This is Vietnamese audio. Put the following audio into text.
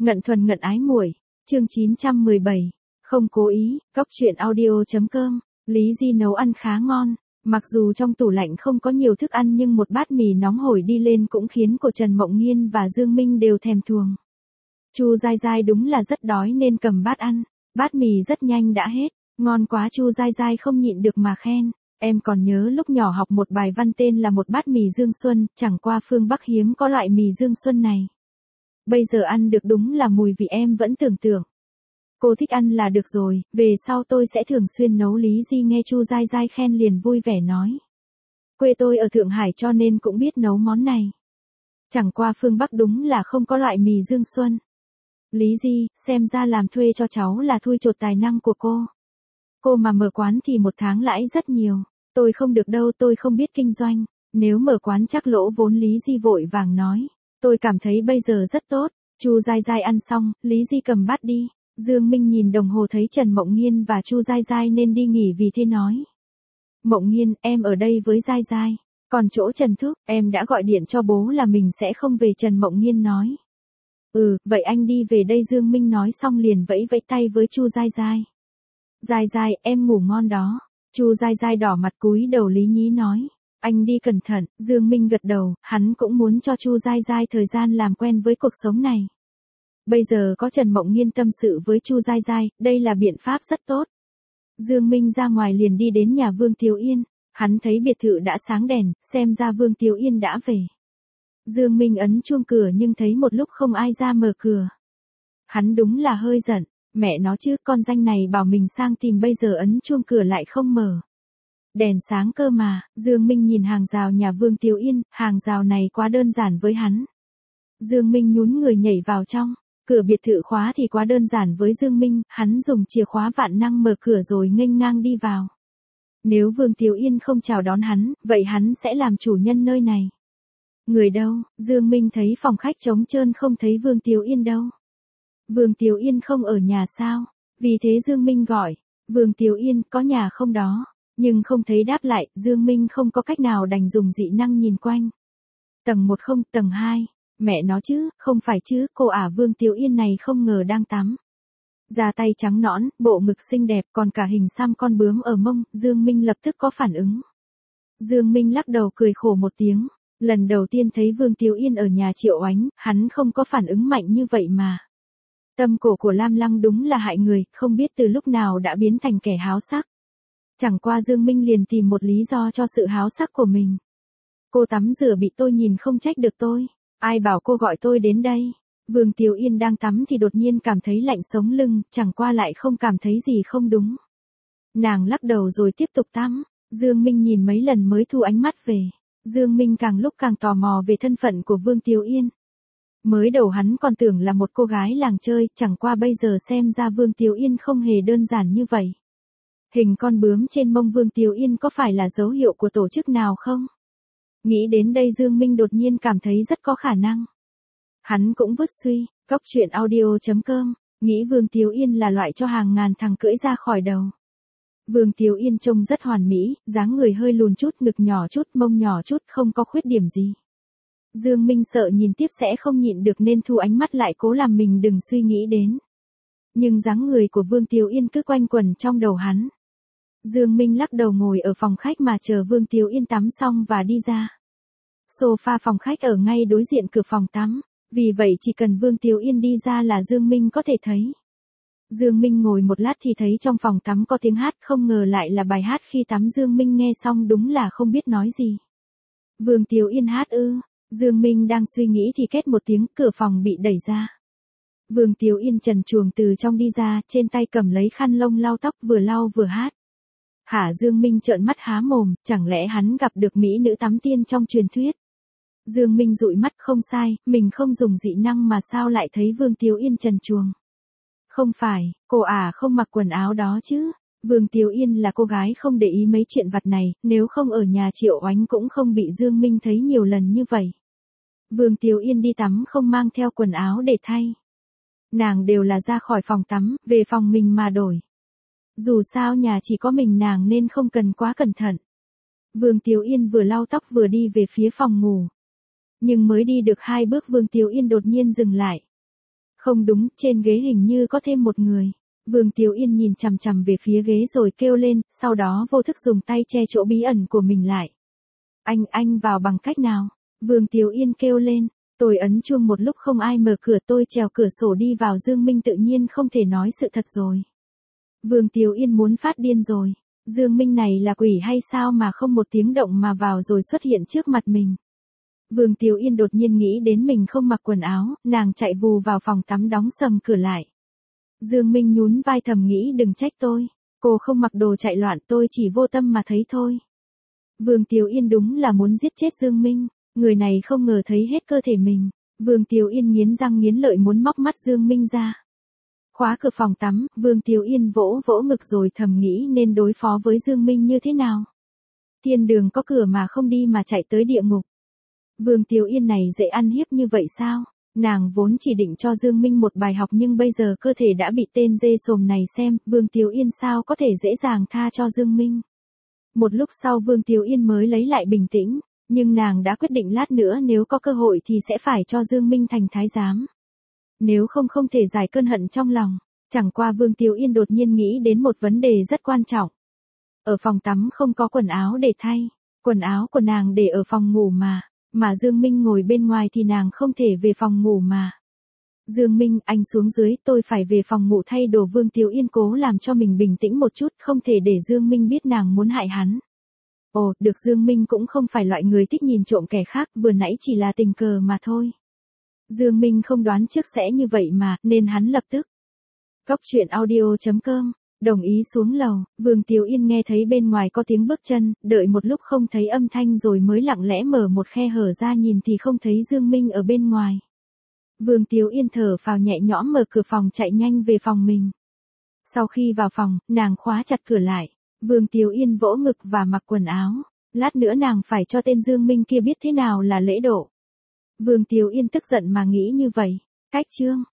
Ngận thuần ngận ái muội, chương 917, không cố ý, cóc truyện audio.com, Lý Di nấu ăn khá ngon, mặc dù trong tủ lạnh không có nhiều thức ăn nhưng một bát mì nóng hổi đi lên cũng khiến cô Trần Mộng Nghiên và Dương Minh đều thèm thuồng. Chu Giai Giai đúng là rất đói nên cầm bát ăn, bát mì rất nhanh đã hết, ngon quá. Chu Giai Giai không nhịn được mà khen. Em còn nhớ lúc nhỏ học một bài văn tên là một bát mì Dương Xuân, chẳng qua phương Bắc hiếm có loại mì Dương Xuân này. Bây giờ ăn được đúng là mùi vị em vẫn tưởng tượng. Cô thích ăn là được rồi, về sau tôi sẽ thường xuyên nấu. Lý Di nghe Chu Giai Giai khen liền vui vẻ nói. Quê tôi ở Thượng Hải cho nên cũng biết nấu món này. Chẳng qua phương Bắc đúng là không có loại mì Dương Xuân. Lý Di, xem ra làm thuê cho cháu là thui chột tài năng của cô. Cô mà mở quán thì một tháng lãi rất nhiều. Tôi không được đâu, tôi không biết kinh doanh. Nếu mở quán chắc lỗ vốn. Lý Di vội vàng nói. Tôi cảm thấy bây giờ rất tốt. Chu Giai Giai ăn xong, Lý Di cầm bát đi. Dương Minh nhìn đồng hồ thấy Trần Mộng Nghiên và Chu Giai Giai nên đi nghỉ vì thế nói. Mộng Nghiên, em ở đây với Giai Giai. Còn chỗ Trần Thúc, em đã gọi điện cho bố là mình sẽ không về. Trần Mộng Nghiên nói. Vậy anh đi về đây. Dương Minh nói xong liền vẫy vẫy tay với Chu Giai Giai. Giai Giai, em ngủ ngon đó. Chu Giai Giai đỏ mặt cúi đầu lý nhí nói. Anh đi cẩn thận. Dương Minh gật đầu, hắn cũng muốn cho Chu Giai Giai thời gian làm quen với cuộc sống này. Bây giờ có Trần Mộng Nghiên tâm sự với Chu Giai Giai, đây là biện pháp rất tốt. Dương Minh ra ngoài liền đi đến nhà Vương Tiếu Yên. Hắn thấy biệt thự đã sáng đèn, xem ra Vương Tiếu Yên đã về. Dương Minh ấn chuông cửa nhưng thấy một lúc không ai ra mở cửa. Hắn đúng là hơi giận. Mẹ nó chứ, con danh này bảo mình sang tìm bây giờ ấn chuông cửa lại không mở. Đèn sáng cơ mà. Dương Minh nhìn hàng rào nhà Vương Tiếu Yên, hàng rào này quá đơn giản với hắn. Dương Minh nhún người nhảy vào trong. Cửa biệt thự khóa thì quá đơn giản với Dương Minh, hắn dùng chìa khóa vạn năng mở cửa rồi nghênh ngang đi vào. Nếu Vương Tiếu Yên không chào đón hắn, vậy hắn sẽ làm chủ nhân nơi này. Người đâu? Dương Minh thấy phòng khách trống trơn không thấy Vương Tiếu Yên đâu. Vương Tiếu Yên không ở nhà sao? Vì thế Dương Minh gọi. Vương Tiếu Yên, có nhà không đó? Nhưng không thấy đáp lại, Dương Minh không có cách nào đành dùng dị năng nhìn quanh. Tầng 1 không, tầng 2. Mẹ nó chứ, không phải chứ, cô Vương Tiếu Yên này không ngờ đang tắm. Da tay trắng nõn, bộ ngực xinh đẹp còn cả hình xăm con bướm ở mông, Dương Minh lập tức có phản ứng. Dương Minh lắc đầu cười khổ một tiếng. Lần đầu tiên thấy Vương Tiếu Yên ở nhà Triệu Oánh, hắn không có phản ứng mạnh như vậy mà. Tâm cổ của Lam Lăng đúng là hại người, không biết từ lúc nào đã biến thành kẻ háo sắc. Chẳng qua Dương Minh liền tìm một lý do cho sự háo sắc của mình. Cô tắm rửa bị tôi nhìn không trách được tôi. Ai bảo cô gọi tôi đến đây. Vương Tiếu Yên đang tắm thì đột nhiên cảm thấy lạnh sống lưng, chẳng qua lại không cảm thấy gì không đúng. Nàng lắc đầu rồi tiếp tục tắm. Dương Minh nhìn mấy lần mới thu ánh mắt về. Dương Minh càng lúc càng tò mò về thân phận của Vương Tiếu Yên. Mới đầu hắn còn tưởng là một cô gái làng chơi, chẳng qua bây giờ xem ra Vương Tiếu Yên không hề đơn giản như vậy. Hình con bướm trên mông Vương Tiếu Yên có phải là dấu hiệu của tổ chức nào không? Nghĩ đến đây Dương Minh đột nhiên cảm thấy rất có khả năng. Hắn cũng vứt suy, cóc truyện audio.com, nghĩ Vương Tiếu Yên là loại cho hàng ngàn thằng cưỡi ra khỏi đầu. Vương Tiếu Yên trông rất hoàn mỹ, dáng người hơi lùn chút, ngực nhỏ chút, mông nhỏ chút, không có khuyết điểm gì. Dương Minh sợ nhìn tiếp sẽ không nhịn được nên thu ánh mắt lại cố làm mình đừng suy nghĩ đến. Nhưng dáng người của Vương Tiếu Yên cứ quanh quẩn trong đầu hắn. Dương Minh lắc đầu ngồi ở phòng khách mà chờ Vương Tiếu Yên tắm xong và đi ra. Sofa phòng khách ở ngay đối diện cửa phòng tắm, vì vậy chỉ cần Vương Tiếu Yên đi ra là Dương Minh có thể thấy. Dương Minh ngồi một lát thì thấy trong phòng tắm có tiếng hát, không ngờ lại là bài hát khi tắm. Dương Minh nghe xong đúng là không biết nói gì. Vương Tiếu Yên hát ư? Dương Minh đang suy nghĩ thì két một tiếng, cửa phòng bị đẩy ra. Vương Tiếu Yên trần truồng từ trong đi ra, trên tay cầm lấy khăn lông lau tóc vừa lau vừa hát. Hả? Dương Minh trợn mắt há mồm, chẳng lẽ hắn gặp được mỹ nữ tắm tiên trong truyền thuyết? Dương Minh dụi mắt, không sai, mình không dùng dị năng mà sao lại thấy Vương Tiếu Yên trần truồng? Không phải, cô không mặc quần áo đó chứ? Vương Tiếu Yên là cô gái không để ý mấy chuyện vặt này, nếu không ở nhà Triệu Oánh cũng không bị Dương Minh thấy nhiều lần như vậy. Vương Tiếu Yên đi tắm không mang theo quần áo để thay. Nàng đều là ra khỏi phòng tắm, về phòng mình mà đổi. Dù sao nhà chỉ có mình nàng nên không cần quá cẩn thận. Vương Tiếu Yên vừa lau tóc vừa đi về phía phòng ngủ. Nhưng mới đi được 2 bước Vương Tiếu Yên đột nhiên dừng lại. Không đúng, trên ghế hình như có thêm một người. Vương Tiếu Yên nhìn chằm chằm về phía ghế rồi kêu lên, sau đó vô thức dùng tay che chỗ bí ẩn của mình lại. Anh vào bằng cách nào? Vương Tiếu Yên kêu lên, tôi ấn chuông một lúc không ai mở cửa, tôi trèo cửa sổ đi vào. Dương Minh tự nhiên không thể nói sự thật rồi. Vương Tiếu Yên muốn phát điên rồi. Dương Minh này là quỷ hay sao mà không một tiếng động mà vào rồi xuất hiện trước mặt mình. Vương Tiếu Yên đột nhiên nghĩ đến mình không mặc quần áo, nàng chạy vù vào phòng tắm đóng sầm cửa lại. Dương Minh nhún vai thầm nghĩ đừng trách tôi, cô không mặc đồ chạy loạn, tôi chỉ vô tâm mà thấy thôi. Vương Tiếu Yên đúng là muốn giết chết Dương Minh, người này không ngờ thấy hết cơ thể mình. Vương Tiếu Yên nghiến răng nghiến lợi muốn móc mắt Dương Minh ra. Khóa cửa phòng tắm, Vương Tiếu Yên vỗ vỗ ngực rồi thầm nghĩ nên đối phó với Dương Minh như thế nào. Thiên đường có cửa mà không đi mà chạy tới địa ngục. Vương Tiếu Yên này dễ ăn hiếp như vậy sao? Nàng vốn chỉ định cho Dương Minh một bài học nhưng bây giờ cơ thể đã bị tên dê sồm này xem, Vương Tiếu Yên sao có thể dễ dàng tha cho Dương Minh. Một lúc sau Vương Tiếu Yên mới lấy lại bình tĩnh, nhưng nàng đã quyết định lát nữa nếu có cơ hội thì sẽ phải cho Dương Minh thành thái giám. Nếu không không thể giải cơn hận trong lòng. Chẳng qua Vương Tiếu Yên đột nhiên nghĩ đến một vấn đề rất quan trọng. Ở phòng tắm không có quần áo để thay, quần áo của nàng để ở phòng ngủ mà Dương Minh ngồi bên ngoài thì nàng không thể về phòng ngủ mà. Dương Minh, anh xuống dưới, tôi phải về phòng ngủ thay đồ. Vương Tiếu Yên cố làm cho mình bình tĩnh một chút, không thể để Dương Minh biết nàng muốn hại hắn. Ồ, được, Dương Minh cũng không phải loại người thích nhìn trộm kẻ khác, vừa nãy chỉ là tình cờ mà thôi. Dương Minh không đoán trước sẽ như vậy mà, nên hắn lập tức. Góc truyện audio.com, đồng ý xuống lầu. Vương Tiếu Yên nghe thấy bên ngoài có tiếng bước chân, đợi một lúc không thấy âm thanh rồi mới lặng lẽ mở một khe hở ra nhìn thì không thấy Dương Minh ở bên ngoài. Vương Tiếu Yên thở phào nhẹ nhõm mở cửa phòng chạy nhanh về phòng mình. Sau khi vào phòng, nàng khóa chặt cửa lại. Vương Tiếu Yên vỗ ngực và mặc quần áo. Lát nữa nàng phải cho tên Dương Minh kia biết thế nào là lễ độ. Vương Tiếu Yên tức giận mà nghĩ như vậy. Cách chương